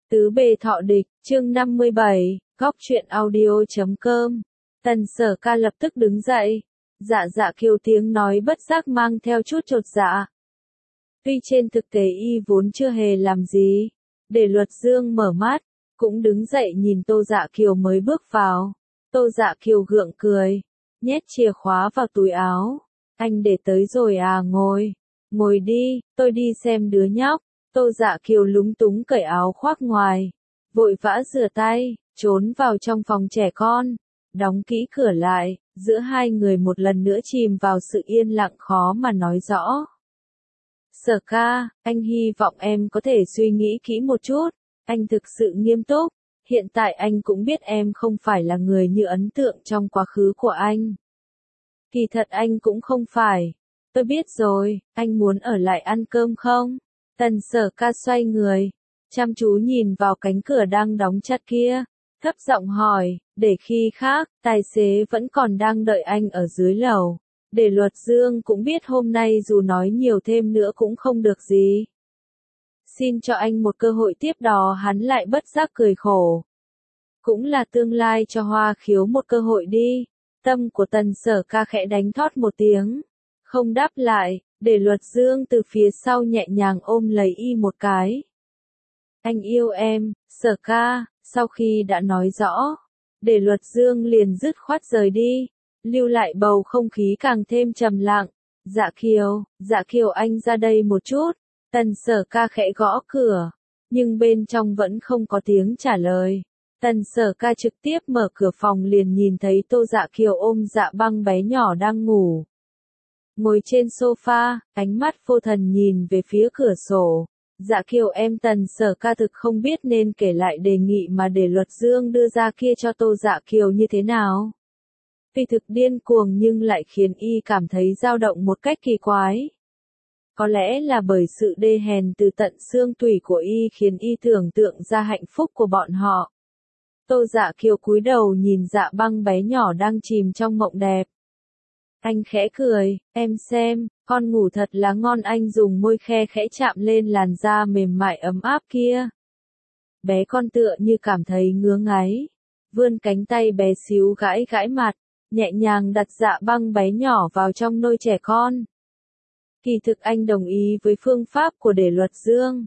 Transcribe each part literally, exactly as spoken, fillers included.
Tứ bề thọ địch, chương năm mươi bảy, góc truyện audio chấm com. Tần Sở Ca lập tức đứng dậy. Dạ dạ Kiều tiếng nói bất giác mang theo chút chột dạ. Tuy trên thực tế y vốn chưa hề làm gì. Để Luật Dương mở mắt, cũng đứng dậy nhìn Tô Dạ Kiều mới bước vào. Tô Dạ Kiều gượng cười, nhét chìa khóa vào túi áo. Anh để tới rồi à, ngồi. Ngồi đi, tôi đi xem đứa nhóc. Tô Dạ Kiều lúng túng cởi áo khoác ngoài, vội vã rửa tay, trốn vào trong phòng trẻ con, đóng kỹ cửa lại, giữa hai người một lần nữa chìm vào sự yên lặng khó mà nói rõ. Sở ca, anh hy vọng em có thể suy nghĩ kỹ một chút, anh thực sự nghiêm túc, hiện tại anh cũng biết em không phải là người như ấn tượng trong quá khứ của anh. Kỳ thật anh cũng không phải. Tôi biết rồi, anh muốn ở lại ăn cơm không? Tần Sở Ca xoay người, chăm chú nhìn vào cánh cửa đang đóng chặt kia, thấp giọng hỏi, để khi khác, tài xế vẫn còn đang đợi anh ở dưới lầu. Để Luật Dương cũng biết hôm nay dù nói nhiều thêm nữa cũng không được gì. Xin cho anh một cơ hội tiếp đó, hắn lại bất giác cười khổ. Cũng là tương lai cho Hoa Khiếu một cơ hội đi. Tâm của Tần Sở Ca khẽ đánh thót một tiếng, không đáp lại. Để Luật Dương từ phía sau nhẹ nhàng ôm lấy y một cái. Anh yêu em, Sở Ca. Sau khi đã nói rõ, Để Luật Dương liền dứt khoát rời đi, lưu lại bầu không khí càng thêm trầm lặng. Dạ Kiều, Dạ Kiều anh ra đây một chút. Tần Sở Ca khẽ gõ cửa, nhưng bên trong vẫn không có tiếng trả lời. Tần Sở Ca trực tiếp mở cửa phòng liền nhìn thấy Tô Dạ Kiều ôm Dạ Băng bé nhỏ đang ngủ. Ngồi trên sofa, ánh mắt vô thần nhìn về phía cửa sổ. Dạ Kiều em. Tần Sở Ca thực không biết nên kể lại đề nghị mà Để Luật Dương đưa ra kia cho Tô Dạ Kiều như thế nào. Tuy thực điên cuồng nhưng lại khiến y cảm thấy dao động một cách kỳ quái. Có lẽ là bởi sự đê hèn từ tận xương tủy của y khiến y tưởng tượng ra hạnh phúc của bọn họ. Tô Dạ Kiều cúi đầu nhìn Dạ Băng bé nhỏ đang chìm trong mộng đẹp. Anh khẽ cười, em xem, con ngủ thật là ngon. Anh dùng môi khe khẽ chạm lên làn da mềm mại ấm áp kia. Bé con tựa như cảm thấy ngứa ngáy, vươn cánh tay bé xíu gãi gãi mặt, nhẹ nhàng đặt Dạ Băng bé nhỏ vào trong nôi trẻ con. Kỳ thực anh đồng ý với phương pháp của Để Luật Dương.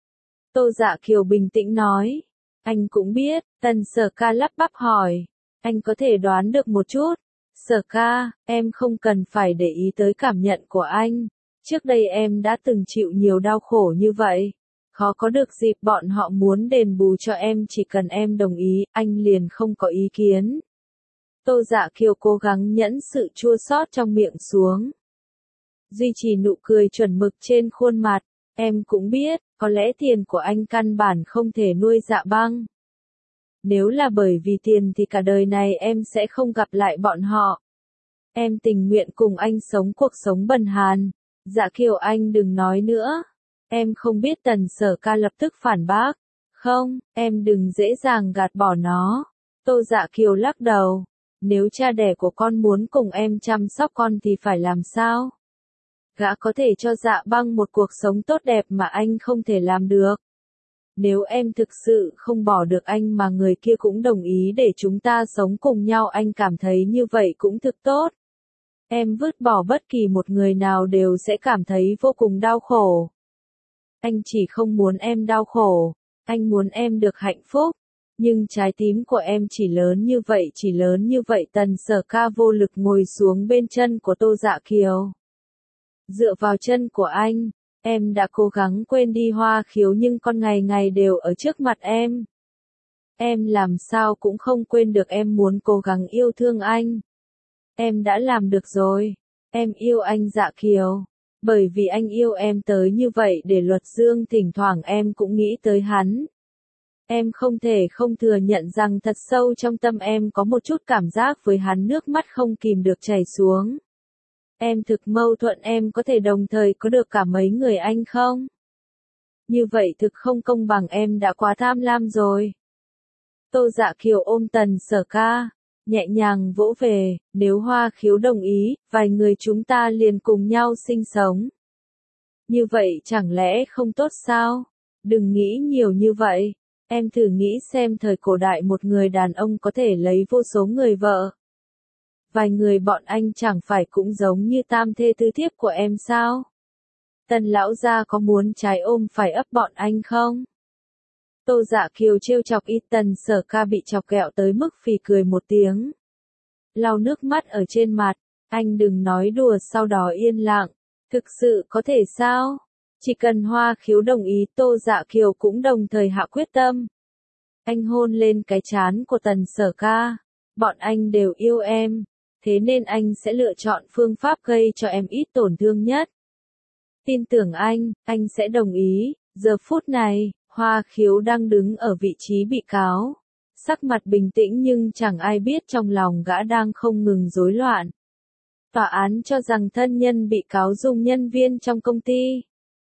Tô Dạ Kiều bình tĩnh nói, anh cũng biết. Tần Sở Ca lắp bắp hỏi, anh có thể đoán được một chút. Sở Ca, em không cần phải để ý tới cảm nhận của anh. Trước đây em đã từng chịu nhiều đau khổ như vậy. Khó có được dịp bọn họ muốn đền bù cho em, chỉ cần em đồng ý, anh liền không có ý kiến. Tô Dạ Kiều cố gắng nhẫn sự chua xót trong miệng xuống, duy trì nụ cười chuẩn mực trên khuôn mặt. Em cũng biết, có lẽ tiền của anh căn bản không thể nuôi Dạ Băng. Nếu là bởi vì tiền thì cả đời này em sẽ không gặp lại bọn họ. Em tình nguyện cùng anh sống cuộc sống bần hàn. Dạ Kiều anh đừng nói nữa. Em không biết. Tần Sở Ca lập tức phản bác. Không, em đừng dễ dàng gạt bỏ nó. Tô Dạ Kiều lắc đầu. Nếu cha đẻ của con muốn cùng em chăm sóc con thì phải làm sao? Gã có thể cho Dạ Băng một cuộc sống tốt đẹp mà anh không thể làm được. Nếu em thực sự không bỏ được anh mà người kia cũng đồng ý để chúng ta sống cùng nhau, anh cảm thấy như vậy cũng thực tốt. Em vứt bỏ bất kỳ một người nào đều sẽ cảm thấy vô cùng đau khổ. Anh chỉ không muốn em đau khổ, anh muốn em được hạnh phúc. Nhưng trái tim của em chỉ lớn như vậy, chỉ lớn như vậy. Tần Sở Ca vô lực ngồi xuống bên chân của Tô Dạ Kiều. Dựa vào chân của anh. Em đã cố gắng quên đi Hoa Khiếu nhưng con ngày ngày đều ở trước mặt em. Em làm sao cũng không quên được em muốn cố gắng yêu thương anh. Em đã làm được rồi. Em yêu anh Dạ Kiều. Bởi vì anh yêu em tới như vậy. Để Luật Dương thỉnh thoảng em cũng nghĩ tới hắn. Em không thể không thừa nhận rằng thật sâu trong tâm em có một chút cảm giác với hắn, nước mắt không kìm được chảy xuống. Em thực mâu thuẫn, em có thể đồng thời có được cả mấy người anh không? Như vậy thực không công bằng, em đã quá tham lam rồi. Tô Dạ Kiều ôm Tần Sở Ca, nhẹ nhàng vỗ về, nếu Hoa Khiếu đồng ý, vài người chúng ta liền cùng nhau sinh sống. Như vậy chẳng lẽ không tốt sao? Đừng nghĩ nhiều như vậy. Em thử nghĩ xem thời cổ đại một người đàn ông có thể lấy vô số người vợ. Vài người bọn anh chẳng phải cũng giống như tam thê tứ thiếp của em sao? Tần lão gia có muốn trái ôm phải ấp bọn anh không? Tô Dạ Kiều trêu chọc y. Tần Sở Ca bị chọc ghẹo tới mức phì cười một tiếng. Lau nước mắt ở trên mặt, anh đừng nói đùa, sau đó yên lặng. Thực sự có thể sao? Chỉ cần Hoa Khiếu đồng ý, Tô Dạ Kiều cũng đồng thời hạ quyết tâm. Anh hôn lên cái trán của Tần Sở Ca. Bọn anh đều yêu em, thế nên anh sẽ lựa chọn phương pháp gây cho em ít tổn thương nhất. Tin tưởng anh, anh sẽ đồng ý. Giờ phút này, Hoa Khiếu đang đứng ở vị trí bị cáo. Sắc mặt bình tĩnh nhưng chẳng ai biết trong lòng gã đang không ngừng rối loạn. Tòa án cho rằng thân nhân bị cáo dùng nhân viên trong công ty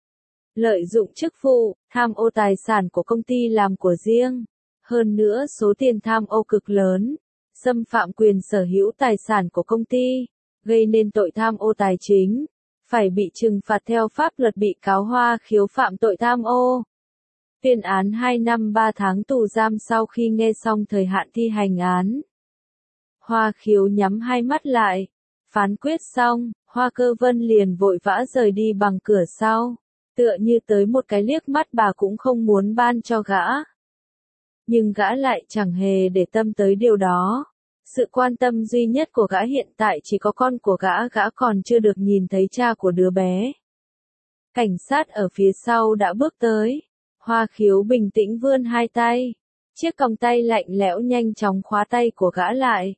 lợi dụng chức vụ, tham ô tài sản của công ty làm của riêng. Hơn nữa số tiền tham ô cực lớn, xâm phạm quyền sở hữu tài sản của công ty, gây nên tội tham ô tài chính, phải bị trừng phạt theo pháp luật. Bị cáo Hoa Khiếu phạm tội tham ô. Tuyên án hai năm ba tháng tù giam. Sau khi nghe xong thời hạn thi hành án, Hoa Khiếu nhắm hai mắt lại. Phán quyết xong, Hoa Cơ Vân liền vội vã rời đi bằng cửa sau, tựa như tới một cái liếc mắt bà cũng không muốn ban cho gã. Nhưng gã lại chẳng hề để tâm tới điều đó. Sự quan tâm duy nhất của gã hiện tại chỉ có con của gã, gã còn chưa được nhìn thấy cha của đứa bé. Cảnh sát ở phía sau đã bước tới. Hoa Khiếu bình tĩnh vươn hai tay. Chiếc còng tay lạnh lẽo nhanh chóng khóa tay của gã lại.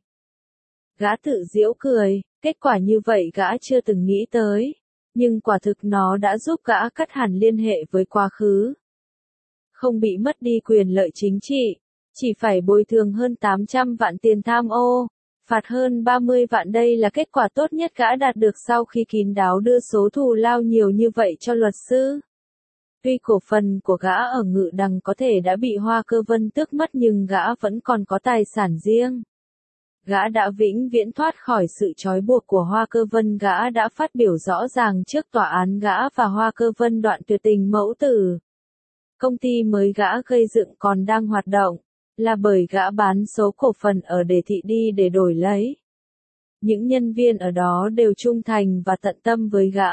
Gã tự giễu cười, kết quả như vậy gã chưa từng nghĩ tới. Nhưng quả thực nó đã giúp gã cắt hẳn liên hệ với quá khứ. Không bị mất đi quyền lợi chính trị, chỉ phải bồi thường hơn tám trăm vạn tiền tham ô, phạt hơn ba mươi vạn. Đây là kết quả tốt nhất gã đạt được sau khi kín đáo đưa số thù lao nhiều như vậy cho luật sư. Tuy cổ phần của gã ở Ngự Đằng có thể đã bị Hoa Cơ Vân tước mất nhưng gã vẫn còn có tài sản riêng. Gã đã vĩnh viễn thoát khỏi sự trói buộc của Hoa Cơ Vân. Gã đã phát biểu rõ ràng trước tòa án gã và Hoa Cơ Vân đoạn tuyệt tình mẫu tử. Công ty mới gã gây dựng còn đang hoạt động, là bởi gã bán số cổ phần ở Đề Thị đi để đổi lấy. Những nhân viên ở đó đều trung thành và tận tâm với gã.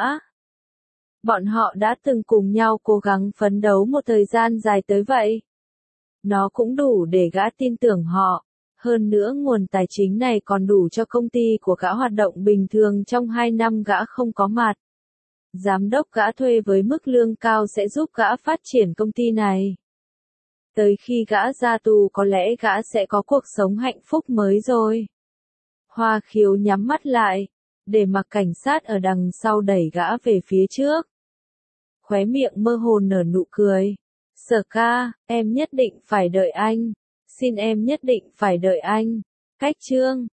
Bọn họ đã từng cùng nhau cố gắng phấn đấu một thời gian dài tới vậy. Nó cũng đủ để gã tin tưởng họ. Hơn nữa nguồn tài chính này còn đủ cho công ty của gã hoạt động bình thường trong hai năm gã không có mặt. Giám đốc gã thuê với mức lương cao sẽ giúp gã phát triển công ty này. Tới khi gã ra tù có lẽ gã sẽ có cuộc sống hạnh phúc mới rồi. Hoa Khiếu nhắm mắt lại, để mặc cảnh sát ở đằng sau đẩy gã về phía trước. Khóe miệng mơ hồ nở nụ cười. Sở Ca, em nhất định phải đợi anh. Xin em nhất định phải đợi anh. Cách chương